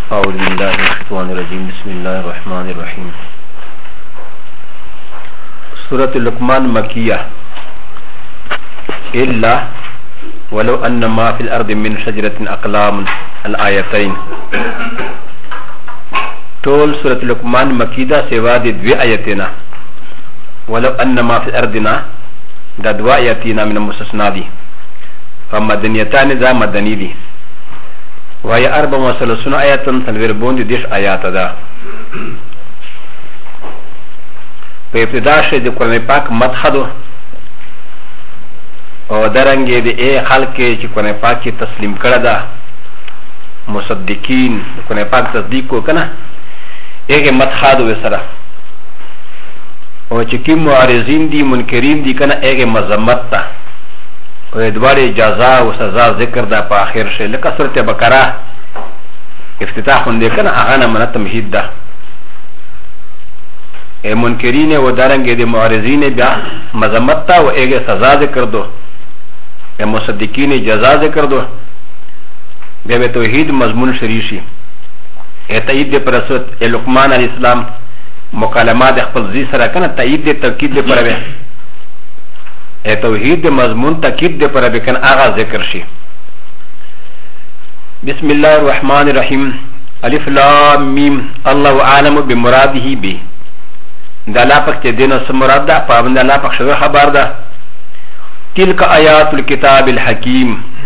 أعوذ بالله من الشيطان الرجيم بسم الله الرحمن الرحيم سورة لقمان مكية إلا ولو أن ما في الأرض من شجرة أقلام الآيتين طول سورة لقمان مكيدة سوا دي دوي آيتنا ولو أن ما في الأرضنا دا دوا آيتنا من المستثنى دي فمدنيتان دا مدني دي وهي 34 آيات تنويربون دي ديش آيات دا په ابتدا شي د قرآن پاک مدحدو او درنګې د خلک چې قرآن پاک کې تسلیم کړه دا مصدقین قرآن پاک تصدیق کو کنه هغه مدحدو وسره او چې کوم معارضین دي منکرین دي کنه هغه مذمت ته او دواره جزا او سزا ذکر دا په اخر شي لکه سورته بقره افتتاح دې کنه هغه نه من تمهید ده منکرین و دارنگی دی معارضین بیا مذمت تا و ایگه سزا ذکر دو مصدقین جزا ذکر دو بیا بے توحید مضمون شریشی تایید دی پر رسول لقمان علیہ السلام مکالمات اخفل زی سرا کنا تایید دی تاکید دی پر بے توحید دی مضمون تاکید دی پر بے کن آغا ذکر شی بسم اللہ الرحمن الرحیم الف لام میم اللہ عالم بمراده بی دا لا پک چه دینو سمراد دا پابند لا پک شوی خبر دا تلک آیات الكتاب الحکیم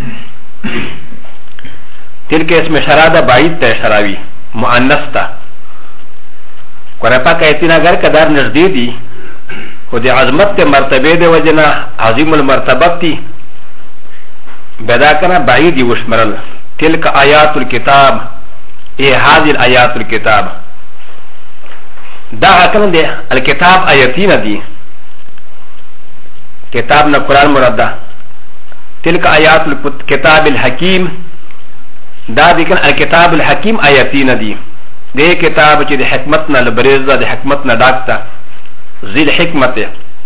تلک اسم شرادا بعید تا شراوی مؤنث تا قرآن پاک ایتینا گر کدار نزدی دی خود عظمت تے مرتبه دے وجنا عظیم المرتبت تی بیدا کنا بعیدی وشمرل تلک آیات الكتاب ای هذه الآیات الكتاب دا حکم دے الکتاب آیتین دی کتاب نا قرآن مراد دا تلک آیات الکتاب الحکیم دا دیکن الکتاب الحکیم آیتین دی دے کتاب چی دی حکمت نا لبریز دا دی حکمت نا ڈاکتا زیل حکمت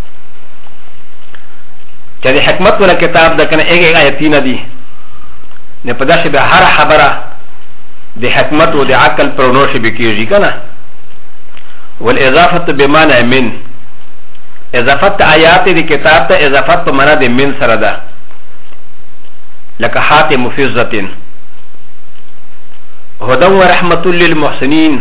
چی دی حکمت والا کتاب دا کنا ایک آیتین دی نے پداش بے ہر خبرہ دی حکمت و دی عقل پرونوش بکیجی کنا والاضافه بمعنى من اضافت آیات دی کتاب تا اضافت په معنا د من سره ده لکه حات مفزتين هدى ورحمه للمحسنين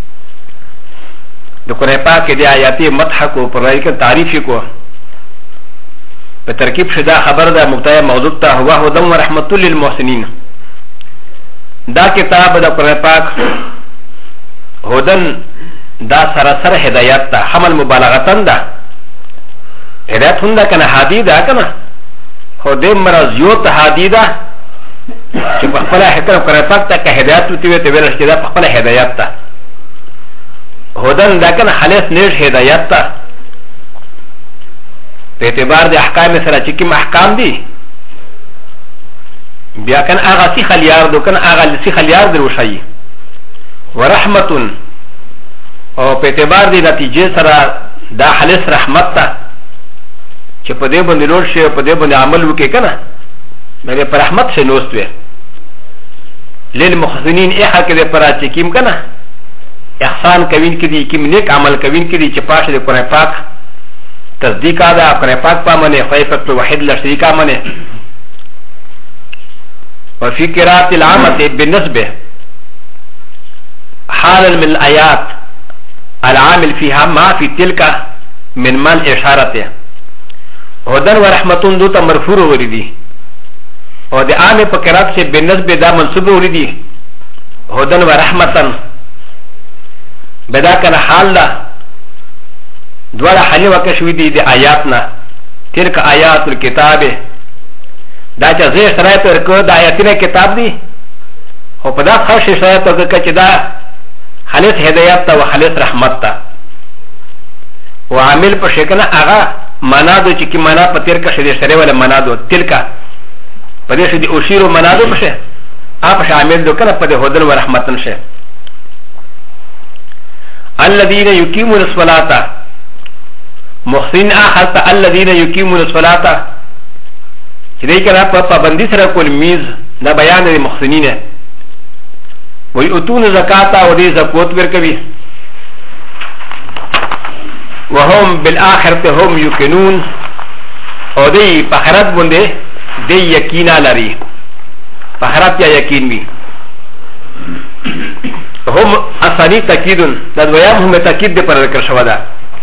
د قرآن پاک دی آیات مدح کو پر راي کې تعریف کو په ترکیب شدا خبر ده مبتدا موضوع ته هو هدى ورحمه للمحسنين دا کتاب د قرآن پاک هدن دا سراسر هدایت تا حمل مبالغتن دا هدایت هنده کنه حادی دا کنه خو دیم مرزیوت حادی دا چه پخپلا حکر کنه پاک تا که هدایت توتیوی تیویلش که دا پخپلا هدایت تا هدن دا کنه خلیص نیش هدایت تا په اعتبار دی احکام سره چه کم احکام دی بیا کنه آغا سی خلیار دو کنه آغا سی خلیار در وشایی ورحمتون او په اعتبار دی نتیجه سره دا خالص رحمت ته چې په دې باندې لوړ شي په دې باندې عمل وکړي کنه مګر پر رحمت شه نوست وي للمحسنین احا کې پر چې کیم کنه احسان کوین کې دي کیم نیک عمل کوین کې دي چې پاشه د قرآن پاک تصدیق ادا قرآن پاک په منه خیفت واحد لا شریک منه وفي قراءه العامه بالنسبه حال من الايات العامل فيها ما في تلك من من اشارته هدن ورحمتون دوتا مرفوع وردي او د عام فقرات سے بالنسبه دا منصوب وردي هدن ورحمتن بدا كان حال لا دوار حالي وكشوي دي د آياتنا تلك آيات الكتاب دا چا زي شرایط ورکو دا آیاتنا کتاب دي او پدا خاص شرایط ورکو چه دا خالص هدایت تا و خالص رحمت تا و عامل پر شکنا آغا منا دو چی کی منا پا تیر کشی دی سره والا منا دو تلکا پا دیشی دی اوشیرو منا دو پشه آپش عامل دو کنا پا دی حدن و رحمتن شه الذین یکیمون الصلاة محسن آخر تا الذین یکیمون الصلاة چی دی کنا پا پابندی سره کل میز دا بیان دی محسنین ويؤتون زكاة ودي زكوت وركبي وهم بالآخرة هم يوقنون ودي بخرات بنده دي يقينا لري بخرات يا يقين بي هم أصاني تأكيدون تدويام هم تأكيد دي پر ذكر شودا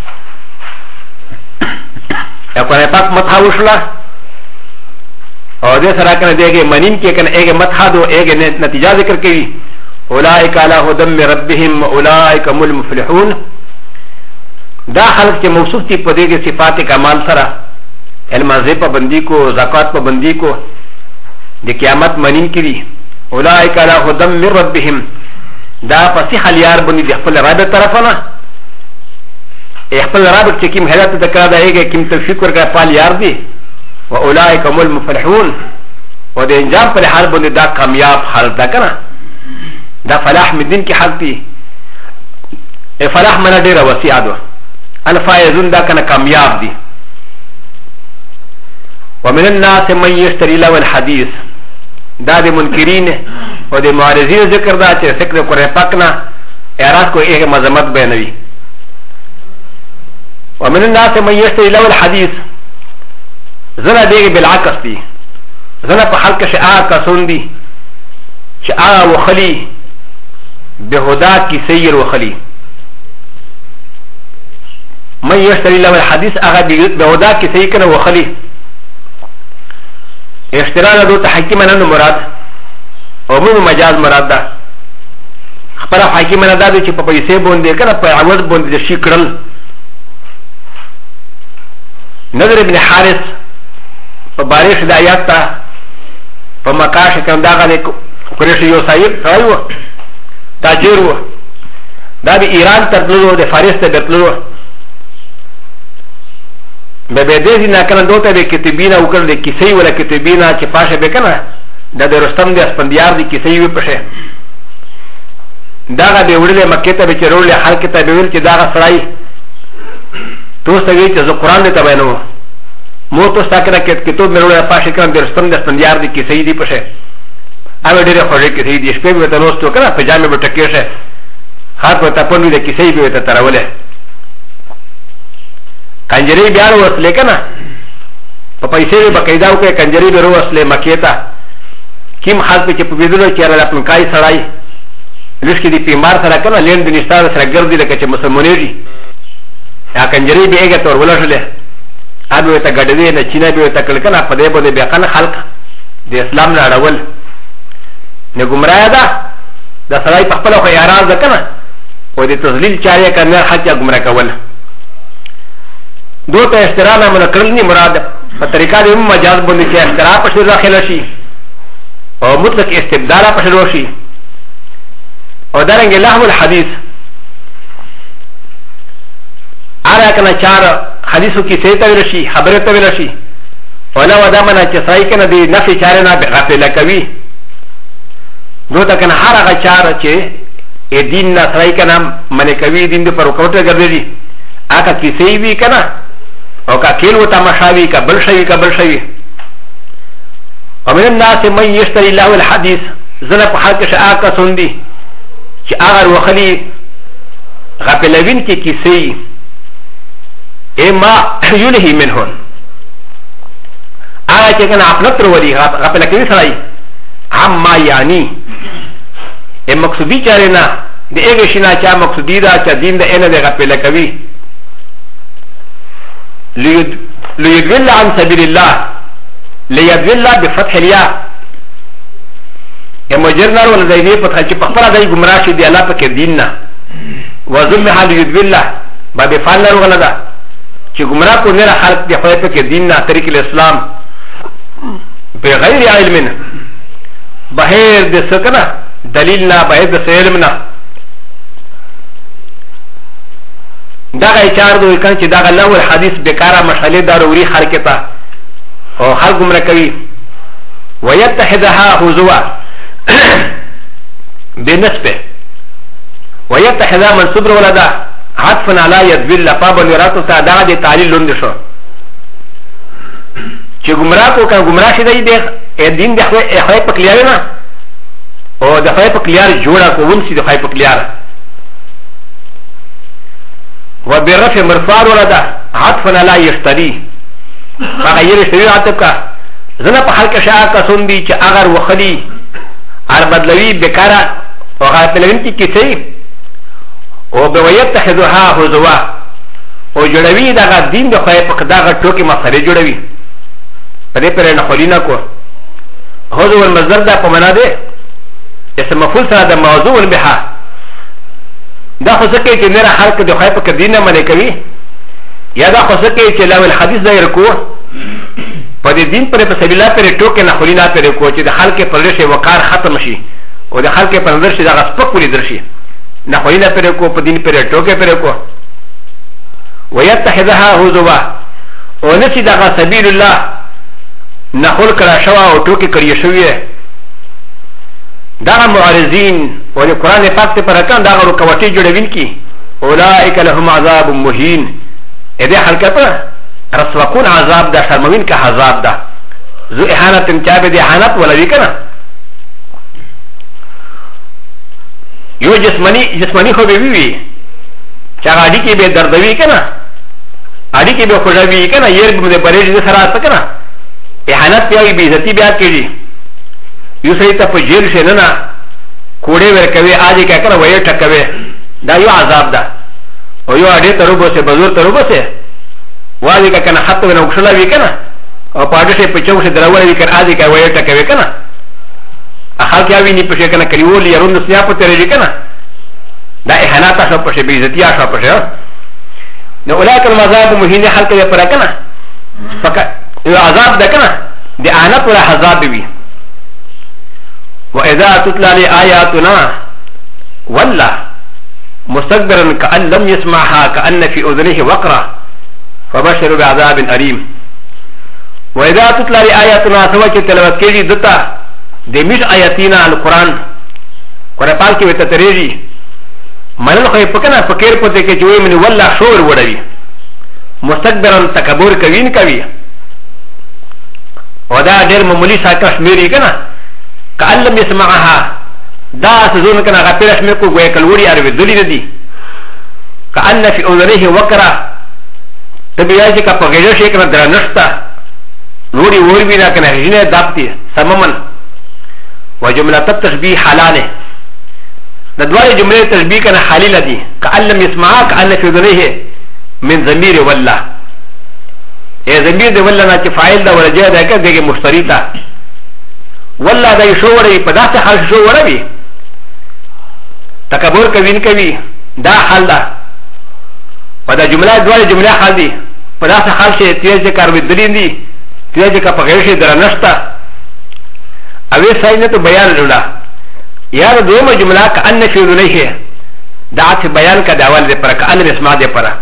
اقوان پاک متحاوشلا اور دے سراکن دیگے منین کے کن ایگے متحادو ایگے نتیجہ ذکر کری اولائک علی هدم ربهم اولائک هم المفلحون دا خلق کے موصوف تی پدے کے صفات کمال سرا علم پا بندی کو زکات پا بندی کو دی قیامت منین کری اولائک علی هدم ربهم دا پسی خلیار بندی دی خپل رب طرفنا خپل رب چې کیم هدایت دکړه دا ایګه کیم توفیق ورکړه پال یار دی و اولئک هم المفلحون و د انجام پر حال باندې دا کامیاب حال دا کنه دا فلاح مدین کی حق دی فلاح منا ډیر وسیع ده الفائزون دا کنه کامیاب دی ومن الناس من يشتري له الحديث دا د منکرین او د معارضین ذکر دا چې فکر کوي پکنا اعراض کو ایک مذمت بیانوي ومن الناس من يشتري له الحديث زنا ديگه بالعكس دي زنا په حلقه شعاع کسون دي شعاع وخلي بهدا کی سیر وخلي من يشتري له الحديث اغا بهدا کی سیر کنه وخلي اشترا دو تحکیمنا مراد او من مجاز مراد ده خپل حکیمنا ده چې په پیسې باندې کنه په عوض باندې شي کړل نظر ابن حارث فبارش د آیات ته په مکاش کې داغه د قریش یو صاحب رايو تاجر و دا د ایران تر تلو د فارس ته تلو به به دې نه کنه دوته د کتابینه وکړل د کیسې ولا کتابینه چې پاشه به کنه د رستم د اسپندیار د کیسې وي پشه داغه به وړل مکه ته به چرول خلک ته به ویل چې داغه سړی تو سوي چې زه قران ته بیانوم مو تو ساکره کتاب مې وروړه پاشه کړم د رستم د اسپندیار د کیسې دی پشه اوی ډېر خوږه کیسې دی شپې به تاسو ته کنه پجامه به ټکې شه هر په تاسو د کیسې به ته تراوله کنجری بیا وروسله کنه په پیسې به قاعده او کې کنجری به وروسله مکه ته کیم خاص په چې په ویډیو کې را خپل کای سړای لږ کې دی بیمار سره کنه لین د نشتار سره ګرځي لکه چې مسلمانېږي ا کنجری به هغه تور ولښله ابه ته ګډې نه چینه به ته کل کنه په دې باندې بیا کنه خلق د اسلام نه اړول نه ګمراه ده د سړی په خپل خو اعتراض ده کنه او د تذلیل چاري کنه حق ګمراه کول دوته احترام نه کړل نه مراد په طریقه د مجاز باندې چې احترام په شی داخله شي او مطلق استبدال په شی شي او درنګ لهو الحديث اره کنه چار حدیثو کی سیتا ویلشی خبرتا ویلشی ولا ودا منا چې سای کنه دی نفي چاره نه غفله کوي دو تا کنه هر هغه چار چې ا دین نه سای کنه منه کوي دین پر وکوټه ګرځي اګه کی سی وی کنه او کا کیلو تماشاوی کا بل شي ومن الناس من يشتري له الحديث زنا په حق شاء کا سوندي چې اگر وخلی غفلوین کی کیسې اما ينهي منهن اغا چه کنه اپنتر ولی غفل کوي سړی عما یعنی مقصودی چاره نه د ایګه شینا چا مقصودی دا چا دین د انه د غفل کوي ليدل عن سبيل الله ليدل بفتح الياء مجرنا ولا زيني فتح چې په خپل دای گمراه شي دی الله پاک دین نه وزمها ليدل باب فعل ولا دا چې گمراه کو نه خلق دی خپل پاک دین نه طریق الاسلام بغیر علم بهر د سکنه دلیل نه بهر د علم نه دا اشاره دوی کله چې دا الله الحديث بیکاره مشالې ضروري حرکت او هر گمراه کوي ويتحدها هزوا بنسبه ويتحدها منصوب ولدا عطفا على يدل لفاب ونراتو سادا دي تعليل لند شو چې گمراه کو کنه گمراه شي دی دین د خو په کلیاوی نه او د خای په کلیار جوړه کو ونسی د خای په کلیار و برفع مرفوع ولدا عطفا لا يشتري فغير اشتري عطف کا زنه په حلقه شاه کسون دي چې اگر وخلی ار بدلوي بیکاره او غافلین کی کیسه او به ويتخذها هزوا او جوړوي دا دین د خای په دغه ټوکی مسله جوړوي په دې پر نه خلینا کو هو المصدر دا په معنا ده اسم مفعول سره د موضوع بها دا خو څه کوي چې نه خلق د خای په دینه باندې کوي یا دا خو څه کوي چې لو الحديث ظاهر کو په دې دین پر په سبیل الله پر ټوکې نه خلینا پر کو چې د خلق پر لشه وقار ختم شي او د خلق پر نظر شي دا غسپک ولې درشي نه خلینا پر کو په دین پر ټوکې پر کو ويتخذها هزوا او نسی دا سبیل الله نخل کرا شوا او ټوکې کړی شوی دا معارضین او د قران پاک ته پرکان دا غو کوټی جوړوین کی اولئک لهم عذاب مهین اې دې حلقه پر رسوکون عذاب دا شرموین کا عذاب دا ذو احانت چابه دې احانت ولوي کنه یو جسمانی خو به وی چا اډی کې به دردوي کنه اډی کې به خوشوي کنه ير به پرېږ دې سره تا کنه احانت پیاوي به عزت بیا کېږي یو سړی ته په جیل شي نه کوړې ورکوي اځي کا کنه وایي ټکوي دا یو عذاب ده او یو اډې تروبو سه بزور تروبو سه وایي کا کنه حتی ونه وښلا وی کنه او پاډه شي په چوک سه دراوړي وی کنه اځي کا وایي ټکوي کنه اخال کې اوی نه پښه کنه کلیول يرون سیا په ترې کنه دا احانت شو په شی به عزت یا شو په شی نو اولئک المذاب مهین خلق دې پر کنه فقط یو عذاب ده کنه د احانت ولا عذاب وی وإذا تتلى لآياتنا ولا مستكبرا كأن لم يسمعها كأن في أذنه وقرا فبشر بعذاب أليم وإذا تتلى لآياتنا سوى تلوت كيجي دتا دمش آياتنا القرآن قرآن كي وتتريجي منل خي پکنا فکر پته کې جوړ من ولا شور وړوي مستكبرا تکبر کوین کوي ودا ډېر معمولی ساکه شمیري کنه كأن لم يسمعها دا سزون كان غفير شمكو ويكالوري أروي دولي ندي كأن في أذنه وكرا تبياجي كا شيء كان درنشتا نوري وربينا كان هجينة دابتي سمما وجملة التشبيه حلانه ندوار جملة التشبيه كان حليلة دي كأن لم يسمعها كأن في أذنه من ضمير ولا إيه ضمير ولا ناتي فاعل دا ولا جاء دا كده مشتريتا والله دا شو وړي په داسې حال شو وړي تکبر کوي نه کوي دا حال ده په دا جمله دوه جمله حال دي په داسې حال شي تیز کار ودلین دي تیز کا په غیر شي درنشتا اوی ساينه ته بیان لولا یار دوه جمله کأن فی ذلیه دا چې بیان کا داول دې پر کأن اسماء دې پر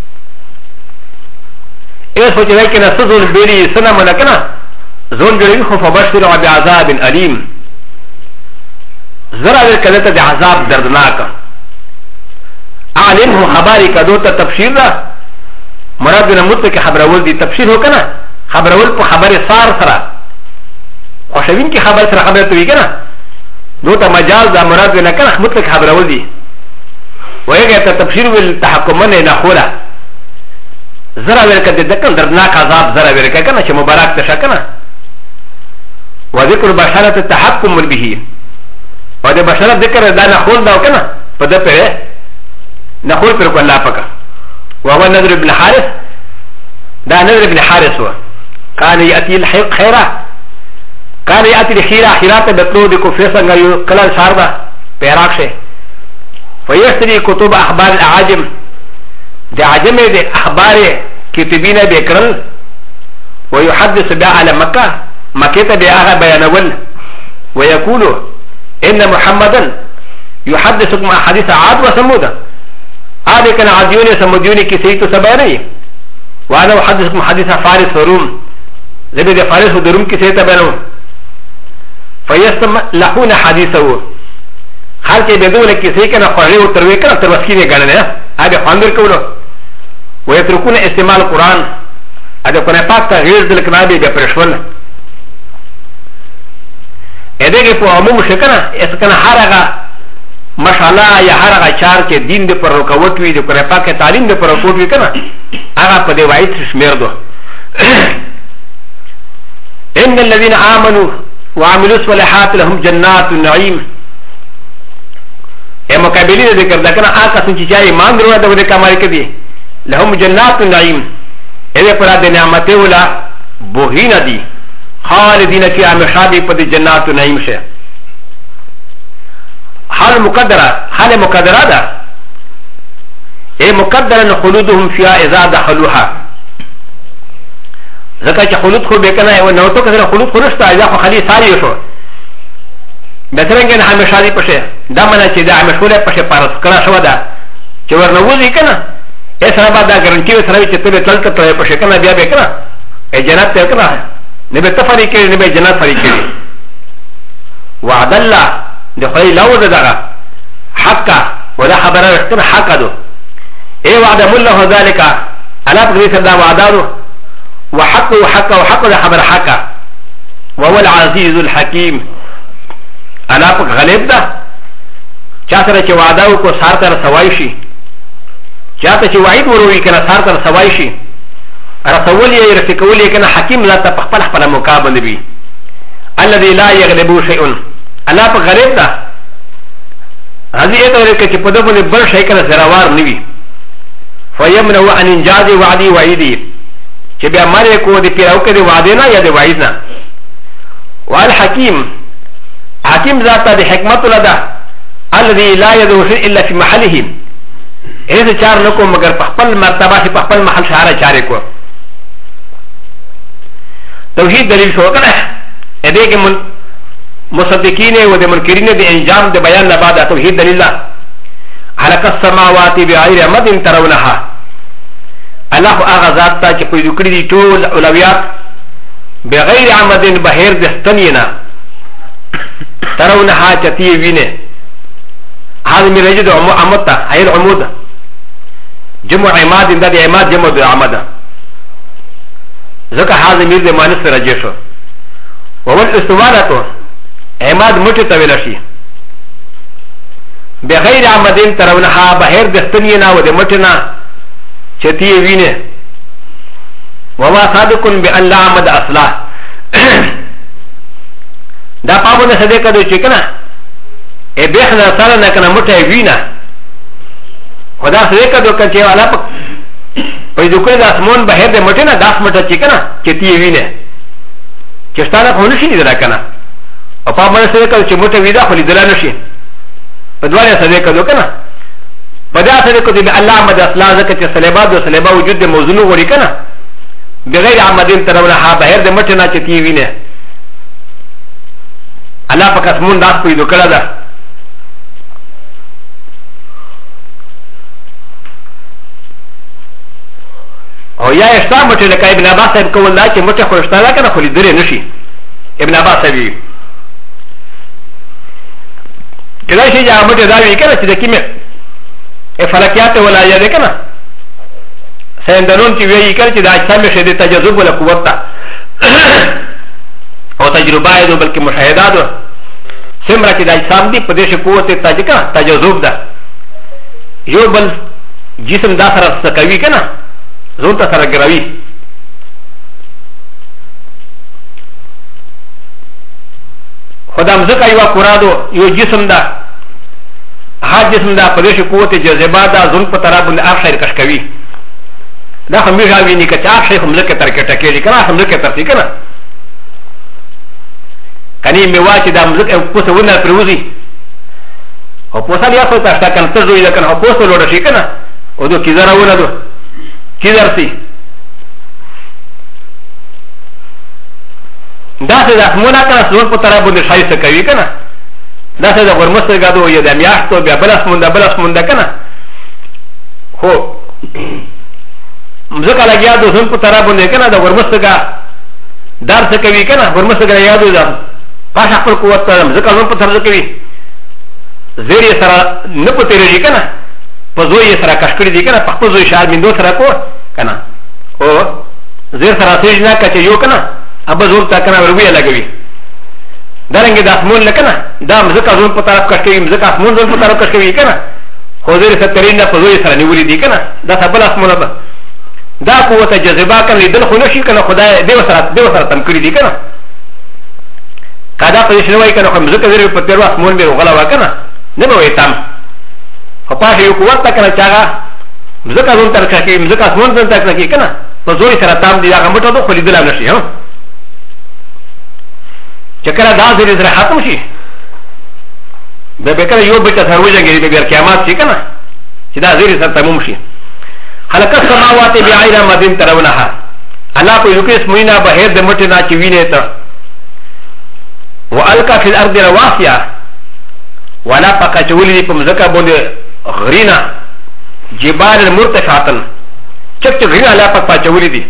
ایس سوچای کنه سزول بیری سنا ملکنا زون جريخ فبشر بعذاب أليم زرع الكذبة بعذاب دردناك أعلمه خباري كدوتا تبشير مراد نموت كخبر أول دي تبشير هو كنا خبر أول خبر صار سرا وشوين كي خبر سرا خبر توي كنا دوتا مجال دا مراد نكنا مطلق خبر أول دي ويجي تبشير والتحكمن نخولا زرع الكذبة دردناك عذاب زرع الكذبة كنا شمبارك تشكنا وذكر بشارة التحكم به وهذا بشارة ذكر دا نخول دا وكنا فده پره نخول پر الله پکا وهو نذر بن حارث دا نذر بن حارث هو كان يأتي الخيرة كان يأتي الخيرة خيرات بطلو دي كفرسا غيو كلال ساردا پیراک شه فيشتري كتب أخبار العاجم دي عجم دي أخبار كتبين بكرل ويحدث بها على مكة مكيتا بأغا بيانول ويقول إن محمدا يحدثكم حديث عاد وثمود عاد كان عاديوني سموديوني كي سيتو سباني وأنا أحدثكم حديث فارس وروم زبد فارس ودروم كي سيتا بانو فيستملحون حديثه حال كي بدون كي سيكنا قرر وترويكنا تروسكيني قالنا هذا خاندر كولو ويتركون استعمال القرآن هذا كنا فاكتا غير ذلك نابي بپرشول ادګه په عموم شکنه اس کنه هرغه مشاله یا هرغه چار چې دین د پر رکوټ وي د قرآن پاک تعلیم د پر رکوټ وي کنه هغه په دی وایي شمیر دو ان الذين امنوا وعملوا الصالحات لهم جنات النعيم ا مقابله ذکر دا کنه آکه څنګه چې ایمان درو د کمال کې دي لهم جنات النعيم اې پر د نعمت ولا بوهین دي خالدین فیها مشابه په جنات النعيم شه حال مقدره ده اي مقدرا خلودهم فيها اذا دخلوها ځکه چې خلود خو به کنه او نو تو کله خلود خرشته اذا خو خلی ساری شو بهترنګ نه همیشه دی پشه دا منه چې دا همیشه پشه پارس کړه شو دا چې ورنوځي کنه ایسا بعد دا ګرانټي سره چې ته تل کته پشه کنه بیا به کنه ای جنت ته کنه نه به تفری کې نه به جنت فری کې وعد الله د خی لو دغه حق ولا خبره کنه حق دو ای وعد الله ذلك الا بغيث دا وعدارو وحق وحق وحق ده خبر حق وهو العزيز الحكيم الا غالب ده چا سره چې وعده وکړو سار تر سوای شي چاته چې وعید وروي کنه سار تر سوای شي رسول یې رسول یې کنه حکیم لا تخپل خپل مقابل بي الذي لا يغلب شيء الا غالب ده هذه ته کې په دغه بل شي کنه زراوار نوي فيمنع عن انجاز وعدي وعيدي چې بیا مری کو د پیراو کې د وعده نه یا د وعید نه وال حکیم ذات د حکمت لدا الذي لا يدعو شيء الا في محله اې چار نکو مگر په خپل مرتبه په خپل محل شهر چارې کو توحید دلیل شو کنه ا دې کې مصدقین او د منکرین د انجام د بیان نه بعد توحید دلیل لا خلق السماوات بغیر مد ترونها الله هغه ذات ته چې پیدا کړی دي ټول اولویات بغیر عمد بهر دستنینا ترونها چتی وینه هذا من رجد عمدتا اي العمود جمع عماد ان ده عماد جمع ده عمد ذكا هذا مير ده مانس رجشو وهو الاستوارة عماد متى طويلشي بغير عمدين ترونها بهر دستنينا وده متنا چتی وینه وهو صادق بان لا عمد اصلا دا پابونه صدقه دو چکنه ا بخنا سره نه کنه مټه وینا خدا صدقه دو کچې والا په دې کوی د اسمون بهر د مټه نه داس مټه چکنه چتی وینه چستانه خو نشي درا کنه او پابونه صدقه چې مټه ویدا خو لیدل نشي په دواړه صدقه دو کنه په دا صدقه دې الله عمد اصلا زکه چې صلیبا دو صلیبا وجود د موضوع وړي کنه بغیر عمدین ترونه بهر د مټه نه چتی وینه الله پاک اسمون داس پیدا کړه ده او یا اسلام مټه لکه ابن عباس صاحب کول دا چې مټه خوشتا ده کنه خو لیدل نشي ابن عباس صاحب کله چې یا مټه دا وی کنه چې د کیمه فلکیات ولا یا ده کنه سیندانون چې وی کنه چې د اجسام شه د تجذب ولا قوت او تجربه ده بلکې مشاهدات سمره چې د اجسام دي په دې شه قوت تجذب ده یو بل جسم دا سره سکوي کنه زون ته سره ګراوي خدام زکه یو قرادو یو جسم ده هر جسم ده په دې شه قوت جذبه ده زون په طرف باندې اخر کش کوي دا همیشه ویني که چا شي هم زکه ترکټه کوي کنه هم زکه ترتي کنه کنی میواچ دا مزک پوسه ونه پروزی او پوسه بیا خو تاسو کنه ته زوی دا کنه او پوسه لوړ شي کنه او دو کیزره ونه دو کیزر سي دا څه د اسمونه کنه څو په طرف باندې شایسته کوي کنه دا څه د ورمسته غادو یو د میاشتو بیا بلس مونږ کنه هو مزک لګیا دو څو په طرف باندې کنه د ورمسته غا دار څه کوي کنه ورمسته غا یادو دا پاش خپل قوت ته ځکه نو په طرز کوي زیر یې سره نه پته لري کنه په زوی یې سره کشکړی دی کنه په خپل زوی شال مندو سره کو کنه او زیر سره سېج نه کچ یو کنه ابا زور تا کنه ورغوي لګوي دارنګ د اسمون لکنه دا مزکه زون په طرف کټ کوي مزکه اسمون زون په طرف کټ کوي کنه خو زیر سترین نه په زوی سره نیولې دي کنه دا سبل اسمونه به دا قوت جذبه کنه دل خو نشي کنه خدای دیو سره تم کړی دي کنه کدا په شنو وای کنه خو مزکه زیر په تیر اسمون به غلا وکنه نه به وای تام خو پاشه یو قوت کنه چاغه مزکه زون تر کوي مزکه اسمون زون تر کوي کنه په زوی سره تام دي هغه مټو خو لیدل نشي ها چکر دا زیر سره ختم شي به بکره یو بچا سره وځي به بیر قیامت شي کنه چې دا زیر سره تموم شي خلق السماوات بعير مدين ترونها الله په یو کې اسموینا بهر د مټه نه چې ویني ته والقى في الارض رواسيا ولا فقچولي په مزکه باندې غرینا جبال مرتفعه چک غرینا الله په پچولي دي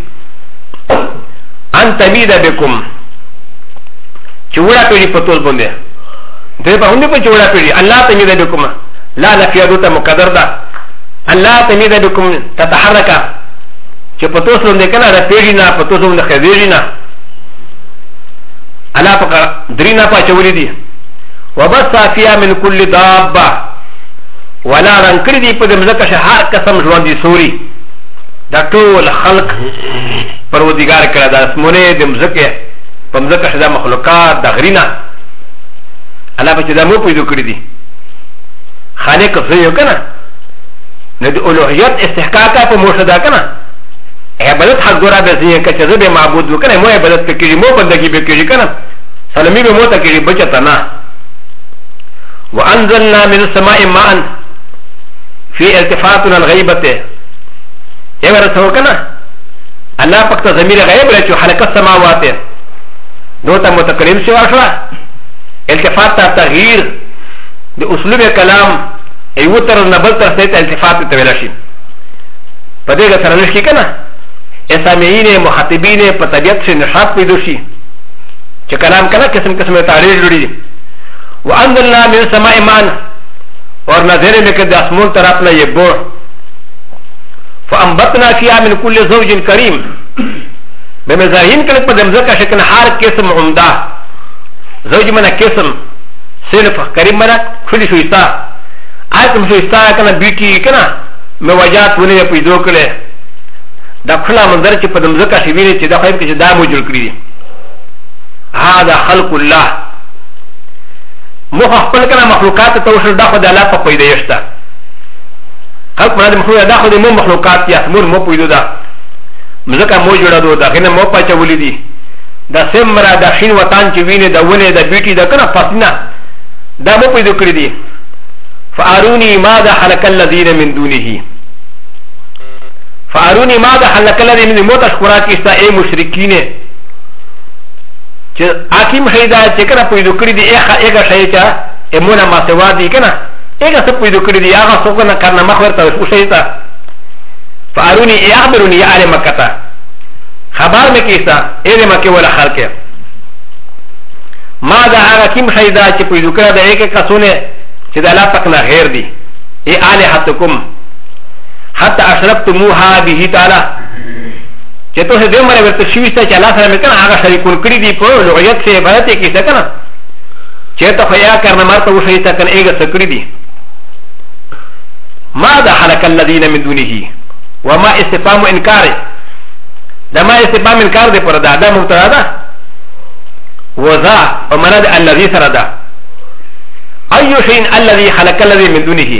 ان تميد بكم چوڑا پیڑی پتول بندے دے با ہندے پہ چوڑا پیڑی اللہ تمید بکم لا لفیادو تا مقدر دا اللہ تمید بکم تتحرکا چه پتوس لندے کنا دا پیڑی نا پتوس لندے خیدیری نا اللہ پا درینا پا چولی دی وبسا فیا من کل دابا ولا رنکری دی پا دمزکا شہار قسم جوان دی سوری دا طول خلق پرودگار کرا دا اسمونے دمزکے پمزکه شدا مخلوقات د غرینا الله په چې دا مو پیدا کړی دي خالق زه کنه نه د اولوهیت استحقاق په موشدا کنه عبادت حق ګورا به زه چې زه به معبود وکنه مو عبادت کوي مو بندگی به کوي کنه سلامي به مو ته کوي بچتا نه وانزلنا من السماء ماء في التفاتنا الغيبه ایور څو کنه الله پاک ته ضمیر غیب لري چې خلق السماوات دوتا متکلم سے واشوا التفات تا تغییر د اسلوب کلام ایو تر نبل تر سیت التفات تویلشی پدې د سره نشي کنه اسامعین مخاطبین په طبیعت سے نشاط پیدا شي چې کلام کنه قسم قسم تعریف جوړي وانزلنا من السماء ماء اور نظر میں کہ اسمان طرف نہ یہ بو فانبتنا فيها من كل زوج كريم بمزاهين كلك بدمزكا شكل حار كسم عمدا زوج منا كسم صنف كريم منا كل شويستا آيكم شويستا كنا بيوتي كنا مواجهات وني بيدو كله دا كلا منظر چه بدمزكا شبيني چه دا خيب كه دا موجود كريدي هذا خلق الله مخفل كنا مخلوقات توشل دا خد الله پا پیدا يشتا خلق منا دا مخلوق دا خد مو مخلوقات ياسمون مو پیدو دا مزکا مو جوړه دو دا غنه مو پچا ولې دي دا سمرا دا شین وطن چې ویني دا ونه دا بیٹی دا کنه پسنا دا مو پیدا کړی دي فاروني ماذا خلق الذين من دونه فاروني ماذا خلق الذين من موت اشکرا کیستا اے مشرکین چې حکیم شیدا چې کنه پیدا کړی دي ایغه شی چې امونه ما سوا دي کنه ایغه څه پیدا کړی دي هغه څوک نه کنه مخ ورته وشیتا فاروني اخبروني يا اهل مكه خبر میں کیسا اے مکه ولا خلق ما دا هغه کیم شیدا چې په ذکر د یک کسونه چې د الله پاک نه غیر دي اے الہاتکم حتى اشربتموها به تعالی چې ته دې مره ورته شويسته چې الله سره مکنه هغه شریکون کړی دي په لغت سے عبادت کې څه کنه چې ته خیا کرنا مرته وشیتا کنه ایګه سکړی دي ما دا خلق الذين من دونه وما استفهام انكار ده ما استفهام انكار ده پر ده ده مبتدا ده وذا ومن ده الذي سر ده اي شيء الذي خلق الذي من دونه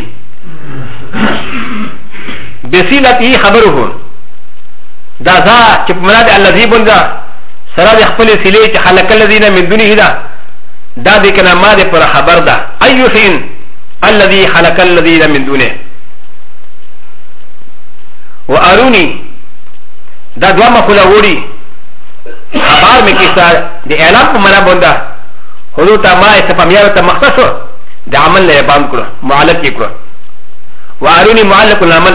بسيلته خبره ده ذا چې من ده الذي بندا سر ده خپل سلی چې خلق الذين من دونه ده ده د کنا ما ده پر خبر ده اي شيء الذي خلق الذين من دونه واروني دا دوا مخولا وړي خبر مې کیسه د اعلان په معنا بوندا خودو ته ما استفهامیه ته مختص د عمل نه باندې کړو معلق یې کړو واروني معلق العمل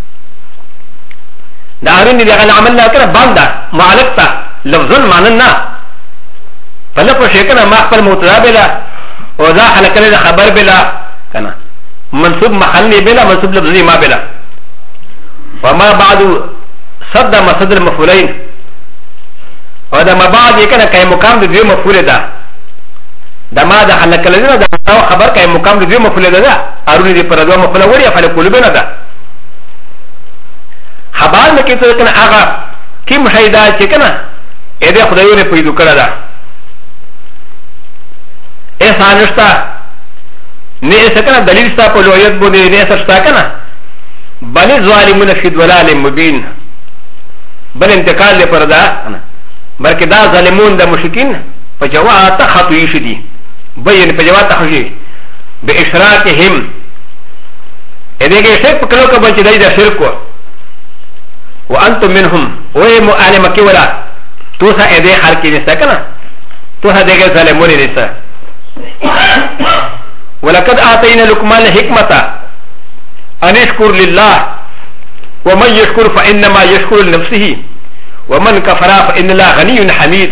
دا اروني د عمل نه کړه باندې معلق ته لفظ معنا نه فلپه شي کنه ما خپل مترا بلا او دا خلک له خبر بلا کنه منصوب محلي بلا منصوب لفظي ما بلا وما بعد صد مسد المفعولين وهذا ما بعد يكن كاي مقام دي مفعول ده دا ما دا خلق لدينا دا خبر كاي مقام دي مفعول دا اروني دي پر دو مفعول وري فعل قلوبنا دا خبر نكي تو كنا اغا كم شيدا چكنا اده خدایو نے پیدا کړه دا ایسا نشتا نه ایسا کنه دلیل ستا په لویت باندې نه سشتا کنه بل ظالمون فی ضلال مبین بل انتقال پر دا بلکې دا ظالمون د مشرکین په جواب ته خطوی شدي بین په جواب ته خشي به اشراکهم اده کې شرک کړو کبه چې دای دا شرک وانتم منهم وای مؤلم کی ولا توسا اده خلقی نستا کنا توسا دیگه ظالمونی نستا ولقد آتینا لقمان الحکمتا ان اشکر لله ومن يشكر فانما يشكر لنفسه ومن كفر فان الله غني حميد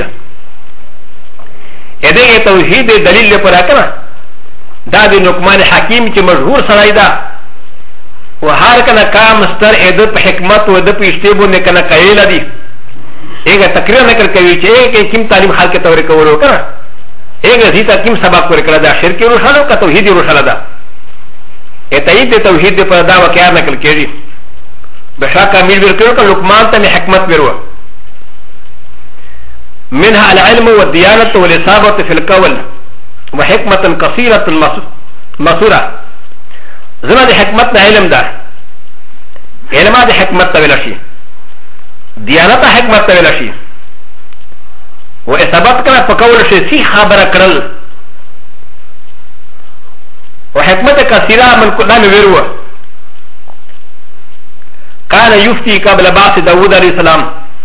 اده توحید دلیل پر کنا دا د لقمان حکیم چې مشهور سړی دا وهر کنا کام ستر اده په حکمت و د پښتیبو نه کنا کایل دي ایگا تقریر نکل کوي چې ایگا کم تعلیم حال کې تورې کولو کنه ایگا زیتا کم سبق ور کړه دا شرک روشالو کا توحید روشاله ده اتایید توحید په دا واقعا نکل کېږي بشاکه مل ور کړو ک لقمان ته حکمت ورو منها العلم والديانه والاصابه في القول وحكمه قصيره مصوره زما د حکمت نه علم ده علم د حکمت ته ویل شي دیانتا حکمت تاویل شي و اثبات کنا پکول شي سی خبر کرل و حکمت کثیره من کلام ویرو کان یفتی قبل بعث داود علیہ السلام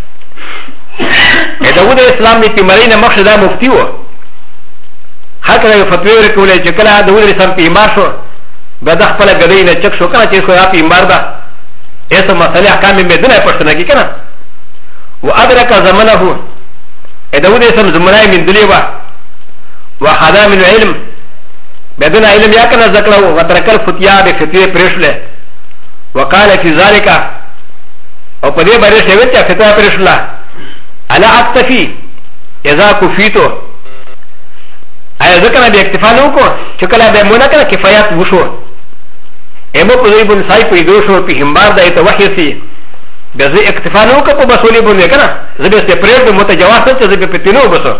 داود علیہ السلام نے پیمرین مقصد مفتی و هر کله فتوی ورکولې چې کله داود علیہ السلام پیمار شو بعد خپل غدې نه چک شو کنه چې خو یا پیمار ده ایسه مسئله احکام مدنه پښتنه کی کنه وادرك زمنه داود اسم زمناي من دليبا وخذا من علم بدون علم يكن ذكره وترك الفتيا بفتيه بريشله وقال في ذلك او قد بريش وجه فتاه بريشله على اكتفي اذا كفيتو اي ذكر باكتفاء لوكو شكلا بمنكر كفايات وشو امو قضيب ساي بيدوشو في همبار دا يتوحيسي بزي اكتفاء نوكا پا بسولي بنده کنا زبی سپریت بی متجواز سنچه زبی پتنو بسو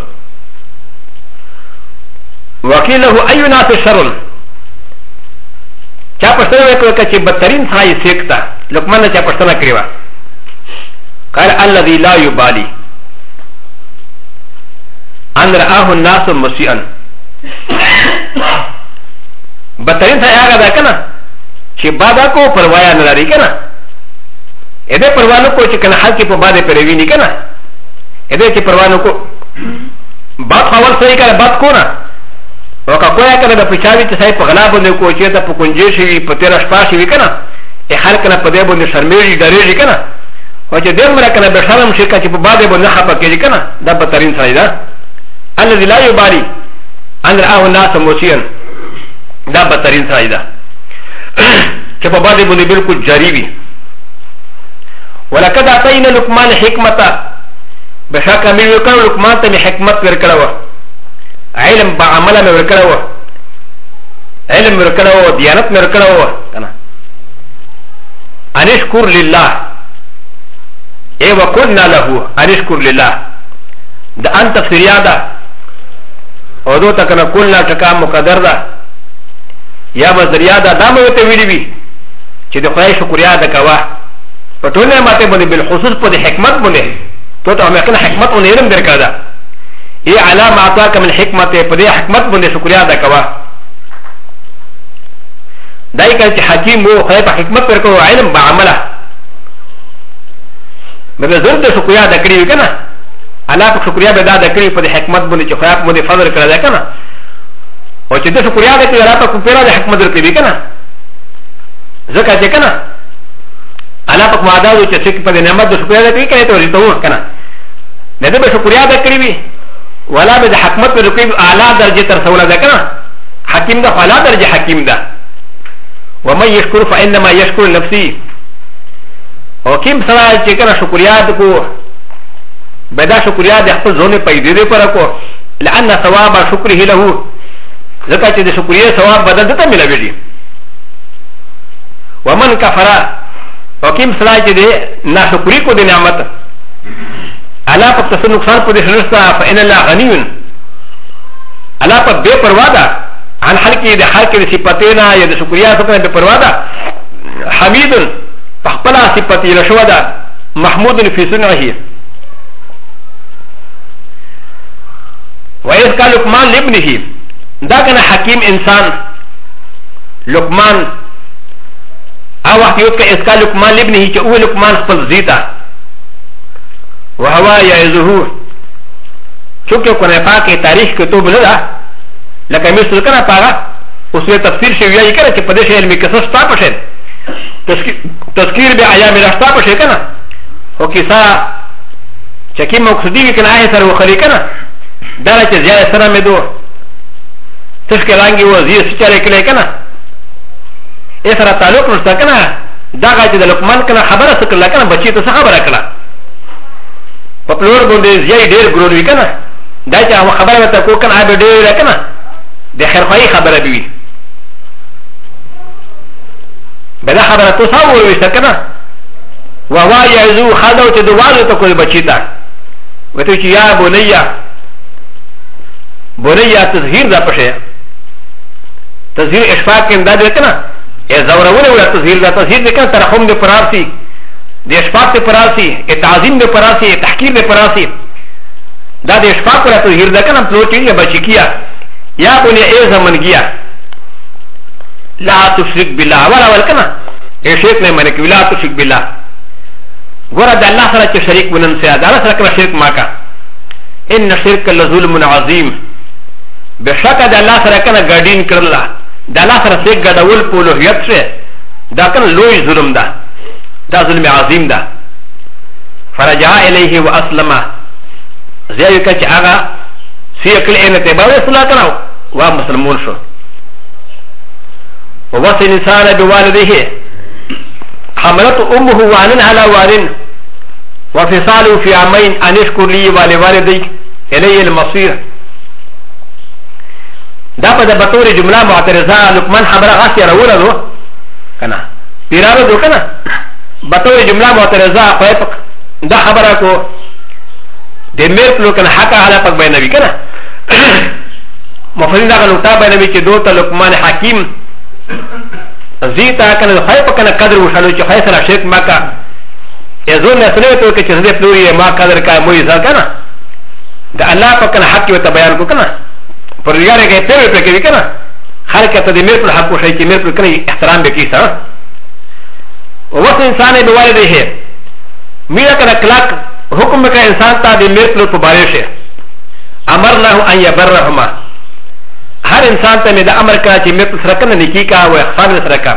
وکیله ایو ناس شرون چا پشتنا وکو که چه بدترین سائی سیکتا لقمان چا پشتنا کریوا قال الذي لا يبالي ان رآه الناس مسيئا بدترین سائی آگا دا کنا چه بادا کو پروایا نلاری کنا اده پروانو کو چې کنه حال کې په باندې پروي نه کنه اده چې پروانو کو بات خپل صحیح کړه بات کو نه او کا کویا کنه د پچاوي چې صحیح په غلا باندې کو چې ته په کنجې شي په تیر شپه شي کنه ته حال کنه په دې باندې شرمېږي ډارېږي کنه او چې دې مر کنه به شرم شي چې په باندې باندې خپه کېږي کنه دا بدترین ځای ده الذي لا يبالي ان رآه الناس مسيئا دا بدترین ځای ده چې په باندې باندې بالکل جاری وي ولقد اتينا لقمان حكمتا بشاك من يكون لقمان تمي حكمت وركلوا علم بعمل من وركلوا علم وركلوا ديانت وركلوا ان اشكر لله اي وقلنا له ان اشكر لله ده انت فريادا ودو تكنا قلنا تكا مقدر ده يا مزريادا دام وتويلي بي چې د خدای شکریا ده کوا په ټولنه ماته باندې بالخصوص په حکمت باندې ته ته مې کنه حکمت او علم درکړه ده ای علامه عطاک من حکمت په دې حکمت باندې شکریا ده کوا دای کله چې حکیم وو خدای په حکمت ورکو علم به عمله مې زړه د شکریا ده کړی کنه الله په شکریا به دا کړی په حکمت باندې چې خدای په باندې فضل کړی ده کنه او چې د شکریا ده کړی الله په کوپیرا د حکمت ورکړي کنه ځکه چې کنه الله پاک وعده وکړي چې په نعمت د شکریا ده کوي ته ورته کنه نه د شکریا ده کړی وي ولا به د حکمت ورکړي اعلی درجه تر څول ده کنه حکیم ده اعلی درجه حکیم ده ومن يشكر فانما يشكر نفسه او کیم سره چې کنه شکریا ده کو بدا شکریا ده خپل ځونه پیدا دې پر کو لئن ثواب شکره له ځکه چې د شکریه ثواب بدل ته ملوي ومن کفر وکیم سلا چې د ناشکری کو د نعمت الا په تاسو نقصان په دې شنستا فإن الله غني الا په بے پروا ده عن حلقي د حلقي د صفاتنا یا د شکریه څخه بے پروا ده حمید خپل صفات له شو ده محمود فی صنعه وإذ قال لقمان لابنه دا کنه حکیم انسان لقمان او وقت یو کې اسکا لقمان لابنه چې او لقمان خپل زیتا وهو يعظه چونکه کنه پاکه تاریخ کې تو بل ده لکه مثل کنه پاغه اوس یې تفسیر شوی یې کړه چې په دې علمي قصص تا پښه تذکیر به ایام راستا پښه کنه او کیسه چې کی مقصودی وی کنه آیه سره وخری کنه دا چې زیاده سره مې دوه تشکه رانګي وزیر سچاره کړي کنه ا سره تعلق نشته کنه دا چې د لقمان کنه خبره سکړه کنه بچی ته خبره کړه په پلور باندې زیای ډیر ګرور وی کنه دا چې هغه خبره وته کو کنه ا به ډیر کنه د خیرخواهی خبره بي بلا خبره تو څاور وشته کنه وهو يعزو خدو چې دوالو ته کوئی بچی تا وته چې یا بنیا تظهیر دا پشه تظهیر اشفاق کې انداز وکنه ا زورونه ولا تظهیر دا تظهیر دکنه ترحم د پرارسی د اشفاق د پرارسی تعظیم د پرارسی تحقیر د پرارسی دا د اشفاق ولا تظهیر دکنه پلوټی یا بچی کیا یا بنی ای زمن گیا لا تشرک بالله ولا ولکنه ای شرک نه منه کی لا تشرک بالله ګور د الله سره چې شریک ونن سي دا سره کړه شرک ماکا ان شرک لظلم عظیم بشک د الله سره کنه ګډین کړل د الله سره څخه ګډول په لوهیت شه دا کنه لوی ظلم ده دا ظلم عظیم ده فرجع الیه واسلم زیای کچ هغه سیکل ان ته باور صلاح کړو وا مسلمان شو ووصى الانسان بوالديه حملت امه وانا على وارن وفصاله في عامين ان اشكر لي ولوالديك الي المصير دا په د بطور جمله معترضه لقمان خبره غاښه راوړه دو کنه پیرانو دو کنه بطور جمله معترضه په دا خبره کو د ملک لو کنه حق علی پک بینوي کنه مفرد دا غلطه بینوي چې دو ته لقمان حکیم زیتا کنه خای په کنه قدر وشالو چې خای سره شرک مکه ازون نه سره ته چې دې پلوری ما قدر کا موي ځا کنه دا الله په کنه حق ته بیان کو کنه پر یاره کې ته په کې کنه هر کته دې مې په حق وشي چې مې په کنه احترام وکړي سره او وخت انسان به والده هي میرا کنه کلاک حکم کا انسان ته دې مې په باره شه امر له ان يبرهما هر انسان ته مې د امر کا چې مې سره کنه نیکی کا او احسان سره کا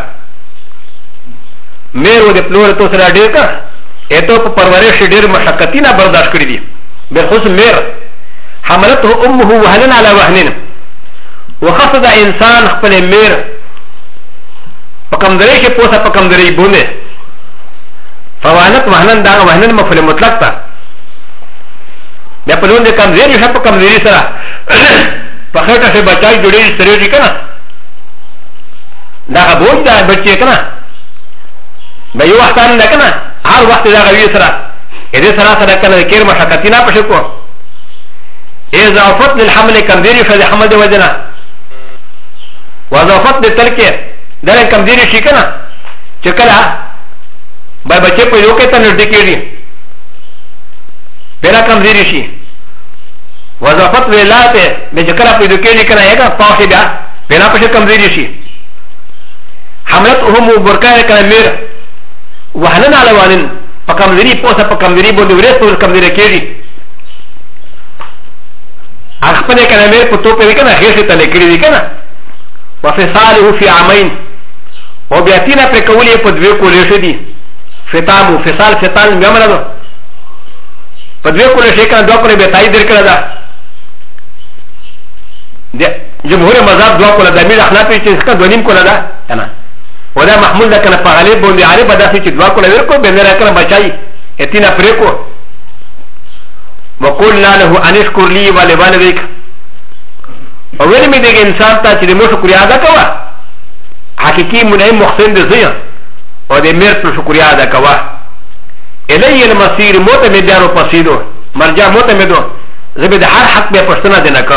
مې و دې پلور تو سره ډیر کا اته په پرورش ډیر مشقتی نه برداشت کړی دي به خصوص مې حملته امه وهنا على وهن وخصد انسان خپل مې په کمزوري کې پوسه په کمزوري بونه فوانت وهنن دا وهنن مفعول مطلق تا بیا په لون دې کمزوري شپ کمزوري سره په خټه سے بچای جوړې سره دي کنه دا بوج دا بچي کنه به یو وخت نه کنه هر وخت دا غوي سره دې سره سره کنه کیر مشقتینا پښه کو اذا افت للحمل کمزوري فل حمد وجنا واضافت لترک دا کمزوري شي کنه چې کله به بچي په یو کې ته نږدې کېږي بلا کمزوري شي وظافت ولاته بجكرا في دكيني كان يجا فاحدا بلا بشر كمزيري شي حملت هم بركاء كان مير وهنن على وانن فكمزيري بوسا فكمزيري بودي وريس بودي كمزيري كيري اخبرني كان مير بتوبه كان غير تلكيري كان وفصاله في عامين وبياتينا بكولي بدوي كوليشدي فتامو فصال فتال ميامرادو بدوي كوليشي كان دوكولي بتاي دركلا جمهور مذهب دعا کوله د امیر اخلاق چې څنګه دونیم کوله دا کنه ودا محمود دا کنه په غالب باندې عارف ادا چې دعا کوله ورکو به نه کنه بچای اتینا پریکو وقلنا له ان اشكر لي ولوالديك او ویل می دغه انسان ته چې د مو شکریا ادا کوه حقیقي منعم محسن دې زه او د میر پر شکریا ادا کوه الی المصیر موت می بیا رو پسیدو مرجع موت می دو زبې د هر حق به پښتنه دې نه کا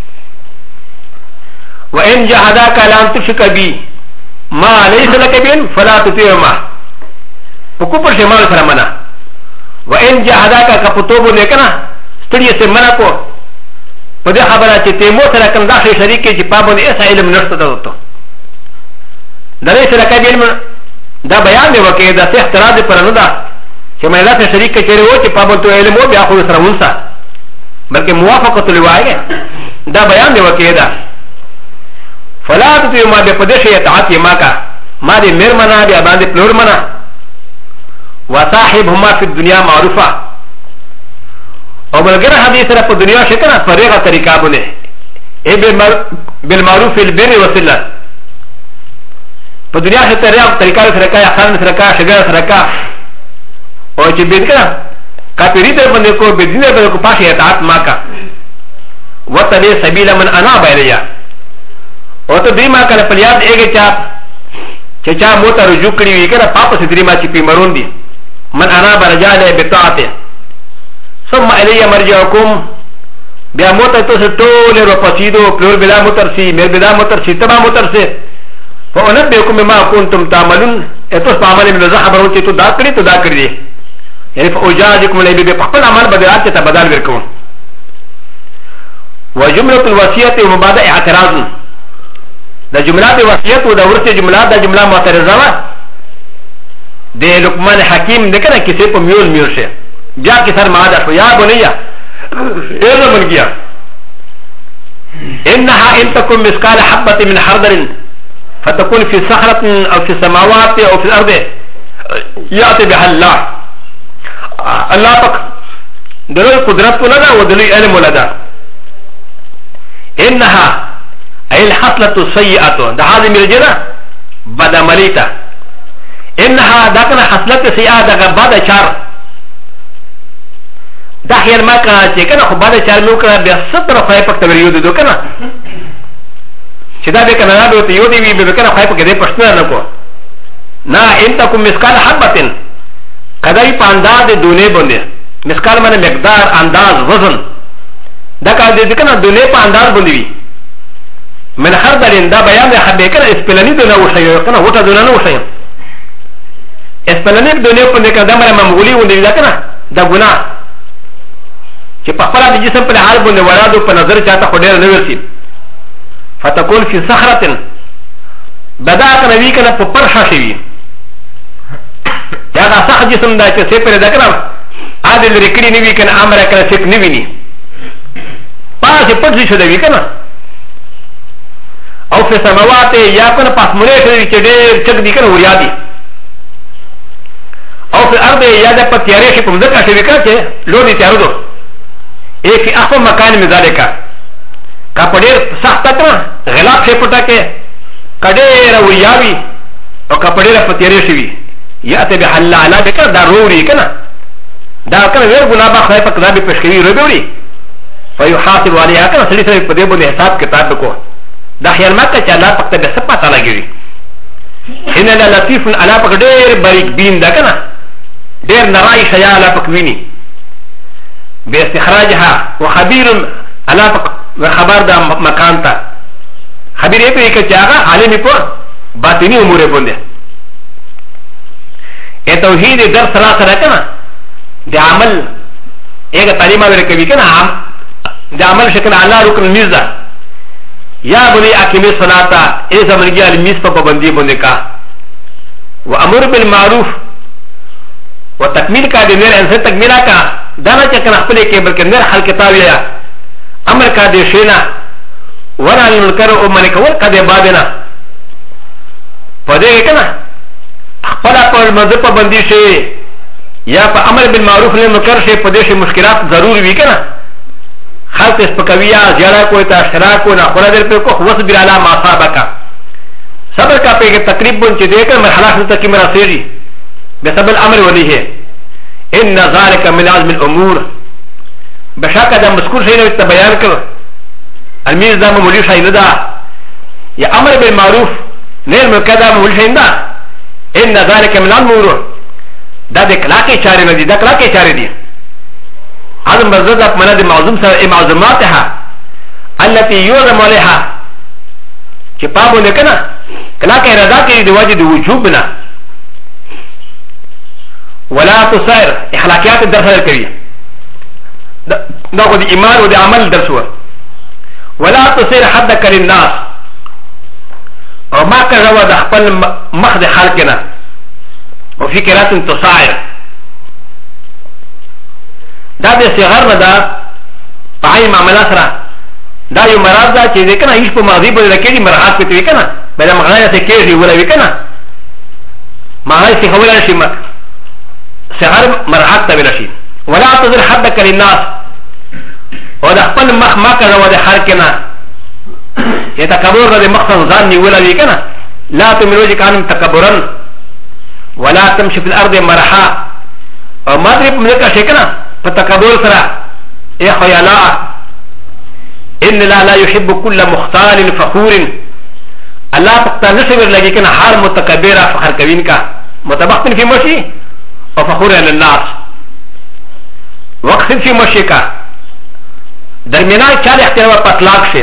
وان جهداک لان تشک بی ما ليس لك بين فلا تطيعهما وكفر شمال سره منا وان جهداك كفتوب لكنا ستړي سه منا کو په دې خبره چې ته مو سره کوم داسې شریک کې چې پابند ایسا علم نشته درته د ليس لك بين دا بیان دی وکي دا څه اختراض پر نه ده چې مې داسې شریک کې چیرې و چې پابند علم او بیا خو سره ونسا بلکې موافقت لوایي دا بیان دی وکي دا فلا تطيعهما بقدش يتعاطي ماكا ما دي مرمنا دي ابان دي پلورمنا وصاحبهما في الدنيا معروفة او بلغر حديث رب الدنيا شكرا فريغة طريقة بني اي بالمعروف البر وسلة فالدنيا شكرا طريقة سرقا يخان سرقا شغل سرقا او چه بيد كنا كافري در بنده کو بدين در بنده کو پاش يتعاط ماكا وطلي سبيل من انا بيليا او ته دې ما کنه په یاد ایګه چې چا موته رجوع کړی وي کنه پاپ سي درې ما چې په مرون دي من انا برجاله بتاعته ثم الي مرجعكم بیا موته ته ټول ورو پسیدو پلور بلا مترسي مې بلا مترسي تبا مترسي فانبئكم بما كنتم تعملون اتو عمل من ذهب ورته تو دا کړی یعنی فاجازكم لي به خپل عمل بدلات ته بدل ورکوم وجمله الوصيه ومبادئ اعتراض دا جملات وصیت و دا ورسه جملات دا جمله معترضه وا د لقمان حکیم دکنه کسی په میول شه بیا کی سر ماده شو یا بنیا ایزه من گیا انها ان تكن مثقال حبه من خردل فتكون في صخره او في السماوات او في الارض ياتي بها الله الله پاک دلوی قدرت ولدا و دلوی علم ولدا انها اي الحصلة السيئة ده هذه مرجنا بعد مليتا انها داكنا حصلة سيئة ده بعد شر ده خير ما كان كنا خو بعد شر مو كنا بسطر خايفك تبريود دو كنا شدا بكنا لا دو تيودي بي بكنا خايفك ده پشتنا نكو نا انتكم مسكال حبة كداي پانداز دونه بنده مسكال من مقدار انداز وزن ده كده كنا دونه پانداز بندوي من خردل دا بیان ده خبه کنه اسپلانی دونه وشایو کنه وټه دونه نه وشایو اسپلانی دونه په دې کې دا مله معمولی ونی دا کنه دا ګناه چې په خپل د جسم په حال باندې ورادو په نظر چاته خډیر نه ورسی فتكون في صخره بدا کنه وی کنه په پرخه شي یا دا صح جسم دا چې سپره دا کنه عادل ریکړی نیوی کنه امر کنه سپ نیوی نی پاسه پټ شي دا وی کنه او في السماوات يا كنا پاسمونه شوی چې ډېر چک دي کنه وریا دي او في الارض يا د پتیارې شي په ځکه شوی کنه چې لوړی تیارو دو اے فی اخو مکان مزالکا کا پډېر سخت کنه غلاف شي پټه کې کډېر وریاوي او کا پډېر پتیارې شوی یا ته به حل علا به کنه ضروري کنه دا کنه ور ګنا به خای په کتاب پښکوي روبوري فیحاسب علیها کنه سړي سره په دې باندې حساب کتاب کو دا خیال مکه چې الله پاک ته به سپا تعالی ګری ان لا لطیف الله پاک ډېر باریک بین دا کنه ډېر نرای شیا الله پاک ویني به استخراجها وخبير الله پاک خبر دا مکان ته خبير یې په کې چې هغه عالم په باطنی امور باندې ا توحید در سره کنه د عمل ایک تعلیم ورکوي کنه د عمل شکل الله رکن میزه یا بني اقيم الصلاه اي زمنگي الميز په پابندي باندې کا وامر بالمعروف وتكميل کا د نور انسان تکمیلا کا دانا چې کنه خپل کې بلکې نور حل کتاب یا امر کا د شینا ورا المنکر او من کول کده بابنا پدې کنه خپل په مذهب پابندي شي یا په امر بالمعروف له منکر شي پدې شي مشکلات ضرور وي کنه خلق اسپکویا زیادہ کوئی تاشرا کو نہ خورا دیر پہ کو وصبر علی ما صابک صبر کا پہ تقریب بن چ دے کر مرحلہ سے تک مرا سیری بسبب الامر ولی ہے ان ذلك من عزم الامور بشک دا مذکور شی نے بیان کر الميز دا مولي شاين دا يا امر بالمعروف نير مكدا مولي شاين دا ان ذلك من الامور دا د کلاکي چاري نه دي دا کلاکي چاري دي هذا مزد من هذه معظم معظماتها التي يعظم عليها چې پابو نه کنه کلاکي رضا کوي د واجب وجوبنا ولا تصير اخلاقيات الدرس کوي دا خو د ایمان او د عمل درس و ولا تصير حدك للناس او ما كروا د خپل مخ د خلقنا وفي كرات تصاعر دا د صغر نه دا پای معاملات را دا یو مراد دا چې کنه هیڅ په ماضي بدل کېږي مراد پته وی کنه بل مغنه ته کېږي ولا وی کنه ما هي څه خبره شي صغر مراد ته ویل شي ولا تصير حدك للناس او د خپل مخ ما کړو د خلقنا يتكبر د مقصد ځان نیول وی کنه لا تملوج كان تکبرا ولا تمشي في الارض مرحا او مدرب ملکه شکنه فتكبر سرا اي خيالا ان لا يحب كل مختال فخور الله تقطع نسبر لگی کنه حال متکبر فخر کوین کا متبختن في مشي وفخور للناس وقت في مشي کا درمیانه چال اختیار و پتلاک سے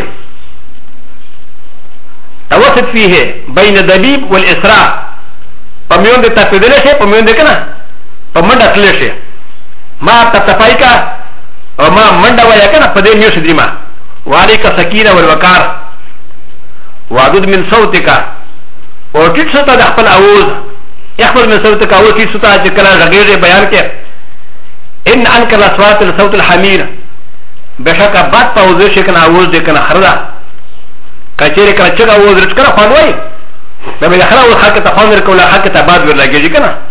توسط فيه بين الدبيب والاسراء پمیون د تفیدل شي پمیون د کنه پمنډه تل شي ما تتفای کا او ما منډه ویا کنه په دې نیوس دیما وعليك سکینه والوقار وعدد من صوتك او ټیټ صوت د خپل اواز يخبر من صوتك او ټیټ صوت چې کله غږیږي بیان کې ان انکر الاصوات الصوت الحمير بشکه باد په اوزه شي کنه اواز دې کنه خردا کچېره کله چې اواز رچ کنه خوان وای دا به خلا او حق ته خوان ورکول حق ته باد ورلګي کنه